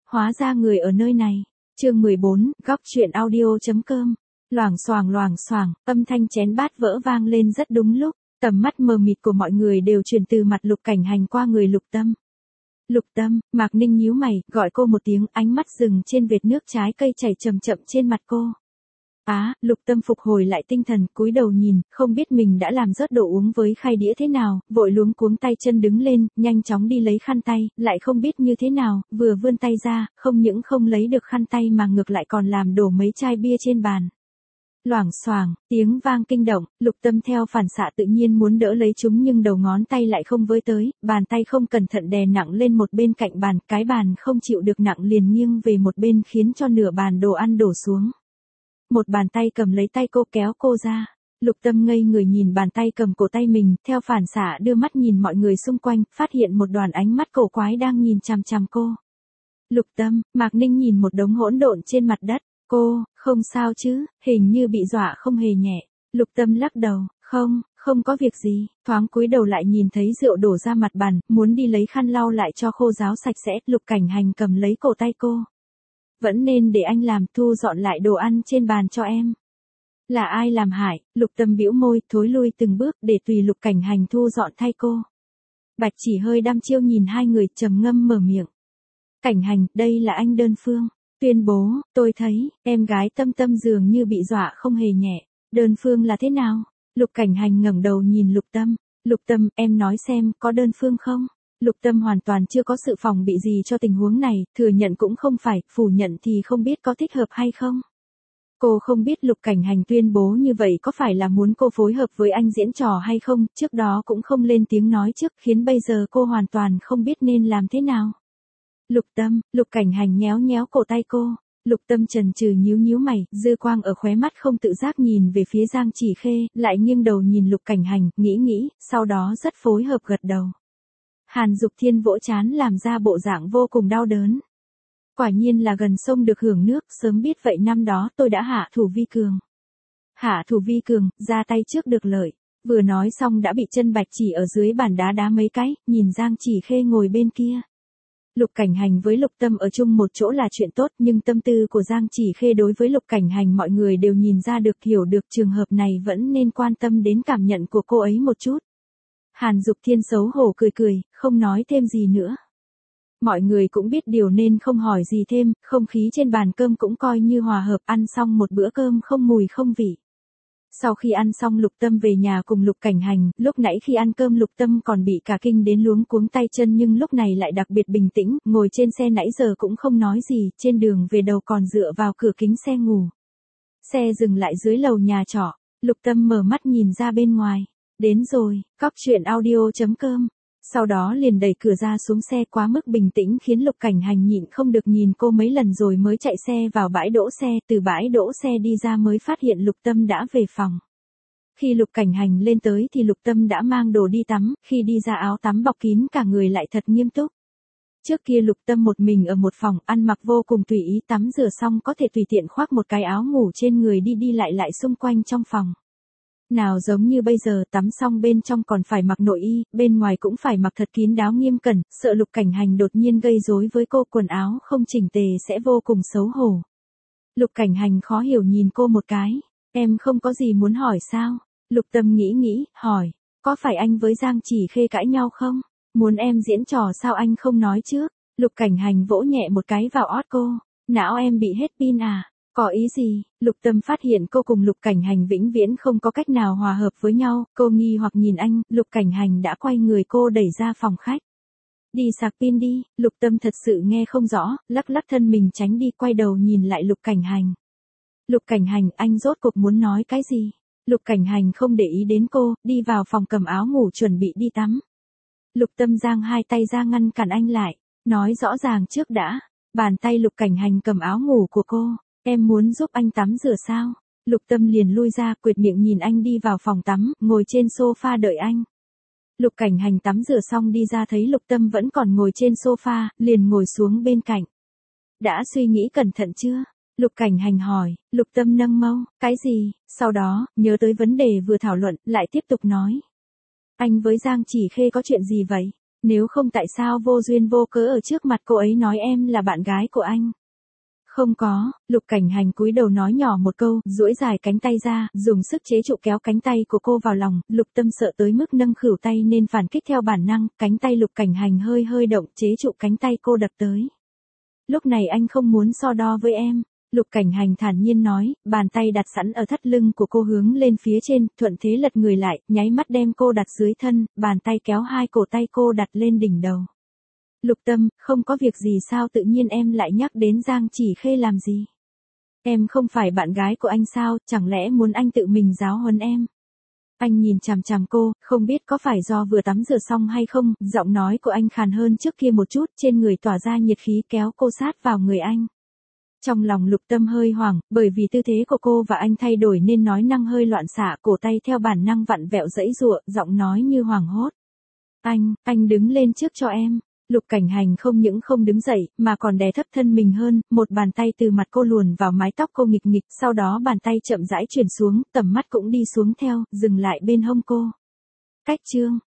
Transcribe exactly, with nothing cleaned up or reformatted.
Hóa ra người ở nơi này. Chương mười bốn, góc truyện audio.com. Loảng xoảng loảng xoảng, âm thanh chén bát vỡ vang lên rất đúng lúc, tầm mắt mờ mịt của mọi người đều chuyển từ mặt Lục Cảnh Hành qua người Lục Tâm. Lục Tâm, Mạc Ninh nhíu mày, gọi cô một tiếng, ánh mắt dừng trên vệt nước trái cây chảy chậm chậm trên mặt cô. Á, à, Lục Tâm phục hồi lại tinh thần, cúi đầu nhìn, không biết mình đã làm rớt đồ uống với khay đĩa thế nào, vội luống cuống tay chân đứng lên, nhanh chóng đi lấy khăn tay, lại không biết như thế nào, vừa vươn tay ra, không những không lấy được khăn tay mà ngược lại còn làm đổ mấy chai bia trên bàn. Loảng xoảng, tiếng vang kinh động, Lục Tâm theo phản xạ tự nhiên muốn đỡ lấy chúng nhưng đầu ngón tay lại không với tới, bàn tay không cẩn thận đè nặng lên một bên cạnh bàn, cái bàn không chịu được nặng liền nghiêng về một bên khiến cho nửa bàn đồ ăn đổ xuống. Một bàn tay cầm lấy tay cô kéo cô ra. Lục Tâm ngây người nhìn bàn tay cầm cổ tay mình, theo phản xạ đưa mắt nhìn mọi người xung quanh, phát hiện một đoàn ánh mắt cổ quái đang nhìn chằm chằm cô. Lục Tâm, Mạc Ninh nhìn một đống hỗn độn trên mặt đất. Cô, không sao chứ, hình như bị dọa không hề nhẹ. Lục Tâm lắc đầu, không, không có việc gì, thoáng cúi đầu lại nhìn thấy rượu đổ ra mặt bàn, muốn đi lấy khăn lau lại cho khô ráo sạch sẽ, Lục Cảnh Hành cầm lấy cổ tay cô. Vẫn nên để anh làm, thu dọn lại đồ ăn trên bàn cho em. Là ai làm hại? Lục Tâm bĩu môi, thối lui từng bước để tùy Lục Cảnh Hành thu dọn thay cô. Bạch Chỉ hơi đăm chiêu nhìn hai người, trầm ngâm mở miệng. Cảnh Hành, đây là anh Đơn Phương. Tuyên bố, tôi thấy, em gái Tâm Tâm dường như bị dọa không hề nhẹ. Đơn Phương là thế nào? Lục Cảnh Hành ngẩng đầu nhìn Lục Tâm. Lục Tâm, em nói xem, có đơn phương không? Lục Tâm hoàn toàn chưa có sự phòng bị gì cho tình huống này, thừa nhận cũng không phải, phủ nhận thì không biết có thích hợp hay không. Cô không biết Lục Cảnh Hành tuyên bố như vậy có phải là muốn cô phối hợp với anh diễn trò hay không, trước đó cũng không lên tiếng nói trước, khiến bây giờ cô hoàn toàn không biết nên làm thế nào. Lục Tâm, Lục Cảnh Hành nhéo nhéo cổ tay cô. Lục Tâm chần chừ nhíu nhíu mày, dư quang ở khóe mắt không tự giác nhìn về phía Giang Chỉ Khê, lại nghiêng đầu nhìn Lục Cảnh Hành, nghĩ nghĩ, sau đó rất phối hợp gật đầu. Hàn Dục Thiên vỗ trán làm ra bộ dạng vô cùng đau đớn. Quả nhiên là gần sông được hưởng nước, sớm biết vậy năm đó tôi đã hạ thủ vi cường. Hạ thủ vi cường, ra tay trước được lợi. Vừa nói xong đã bị chân Bạch Chỉ ở dưới bàn đá đá mấy cái, nhìn Giang Chỉ Khê ngồi bên kia. Lục Cảnh Hành với Lục Tâm ở chung một chỗ là chuyện tốt, nhưng tâm tư của Giang Chỉ Khê đối với Lục Cảnh Hành mọi người đều nhìn ra được, hiểu được trường hợp này vẫn nên quan tâm đến cảm nhận của cô ấy một chút. Hàn Dục Thiên xấu hổ cười cười, không nói thêm gì nữa. Mọi người cũng biết điều nên không hỏi gì thêm, không khí trên bàn cơm cũng coi như hòa hợp, ăn xong một bữa cơm không mùi không vị. Sau khi ăn xong Lục Tâm về nhà cùng Lục Cảnh Hành, lúc nãy khi ăn cơm Lục Tâm còn bị cả kinh đến luống cuống tay chân nhưng lúc này lại đặc biệt bình tĩnh, ngồi trên xe nãy giờ cũng không nói gì, trên đường về đầu còn dựa vào cửa kính xe ngủ. Xe dừng lại dưới lầu nhà trọ, Lục Tâm mở mắt nhìn ra bên ngoài. Đến rồi, góc truyện audio.com. Sau đó liền đẩy cửa ra xuống xe, quá mức bình tĩnh khiến Lục Cảnh Hành nhịn không được nhìn cô mấy lần rồi mới chạy xe vào bãi đỗ xe, từ bãi đỗ xe đi ra mới phát hiện Lục Tâm đã về phòng. Khi Lục Cảnh Hành lên tới thì Lục Tâm đã mang đồ đi tắm, khi đi ra áo tắm bọc kín cả người lại thật nghiêm túc. Trước kia Lục Tâm một mình ở một phòng, ăn mặc vô cùng tùy ý, tắm rửa xong có thể tùy tiện khoác một cái áo ngủ trên người đi đi lại lại xung quanh trong phòng. Nào giống như bây giờ tắm xong bên trong còn phải mặc nội y, bên ngoài cũng phải mặc thật kín đáo nghiêm cẩn, sợ Lục Cảnh Hành đột nhiên gây rối với cô, quần áo không chỉnh tề sẽ vô cùng xấu hổ. Lục Cảnh Hành khó hiểu nhìn cô một cái, em không có gì muốn hỏi sao? Lục Tâm nghĩ nghĩ, hỏi, có phải anh với Giang Chỉ Khê cãi nhau không? Muốn em diễn trò sao anh không nói trước? Lục Cảnh Hành vỗ nhẹ một cái vào ót cô, não em bị hết pin à? Có ý gì? Lục Tâm phát hiện cô cùng Lục Cảnh Hành vĩnh viễn không có cách nào hòa hợp với nhau, cô nghi hoặc nhìn anh, Lục Cảnh Hành đã quay người cô đẩy ra phòng khách. Đi sạc pin đi, Lục Tâm thật sự nghe không rõ, lắc lắc thân mình tránh đi, quay đầu nhìn lại Lục Cảnh Hành. Lục Cảnh Hành, anh rốt cuộc muốn nói cái gì? Lục Cảnh Hành không để ý đến cô, đi vào phòng cầm áo ngủ chuẩn bị đi tắm. Lục Tâm giang hai tay ra ngăn cản anh lại, nói rõ ràng trước đã. Bàn tay Lục Cảnh Hành cầm áo ngủ của cô. Em muốn giúp anh tắm rửa sao? Lục Tâm liền lui ra, quệt miệng nhìn anh đi vào phòng tắm, ngồi trên sofa đợi anh. Lục Cảnh Hành tắm rửa xong đi ra thấy Lục Tâm vẫn còn ngồi trên sofa, liền ngồi xuống bên cạnh. Đã suy nghĩ cẩn thận chưa? Lục Cảnh Hành hỏi. Lục Tâm nâng mâu, cái gì? Sau đó, nhớ tới vấn đề vừa thảo luận, lại tiếp tục nói. Anh với Giang Chỉ Khê có chuyện gì vậy? Nếu không tại sao vô duyên vô cớ ở trước mặt cô ấy nói em là bạn gái của anh? Không có, Lục Cảnh Hành cúi đầu nói nhỏ một câu, duỗi dài cánh tay ra, dùng sức chế trụ kéo cánh tay của cô vào lòng, Lục Tâm sợ tới mức nâng khuỷu tay nên phản kích theo bản năng, cánh tay Lục Cảnh Hành hơi hơi động, chế trụ cánh tay cô đập tới. Lúc này anh không muốn so đo với em. Lục Cảnh Hành thản nhiên nói, bàn tay đặt sẵn ở thắt lưng của cô hướng lên phía trên, thuận thế lật người lại, nháy mắt đem cô đặt dưới thân, bàn tay kéo hai cổ tay cô đặt lên đỉnh đầu. Lục Tâm, không có việc gì sao tự nhiên em lại nhắc đến Giang Chỉ Khê làm gì? Em không phải bạn gái của anh sao, chẳng lẽ muốn anh tự mình giáo huấn em? Anh nhìn chằm chằm cô, không biết có phải do vừa tắm rửa xong hay không, giọng nói của anh khàn hơn trước kia một chút, trên người tỏa ra nhiệt khí kéo cô sát vào người anh. Trong lòng Lục Tâm hơi hoảng, bởi vì tư thế của cô và anh thay đổi nên nói năng hơi loạn xạ, cổ tay theo bản năng vặn vẹo giãy giụa, giọng nói như hoảng hốt. Anh, anh đứng lên trước cho em. Lục Cảnh Hành không những không đứng dậy, mà còn đè thấp thân mình hơn, một bàn tay từ mặt cô luồn vào mái tóc cô nghịch nghịch, sau đó bàn tay chậm rãi chuyển xuống, tầm mắt cũng đi xuống theo, dừng lại bên hông cô. Cách chương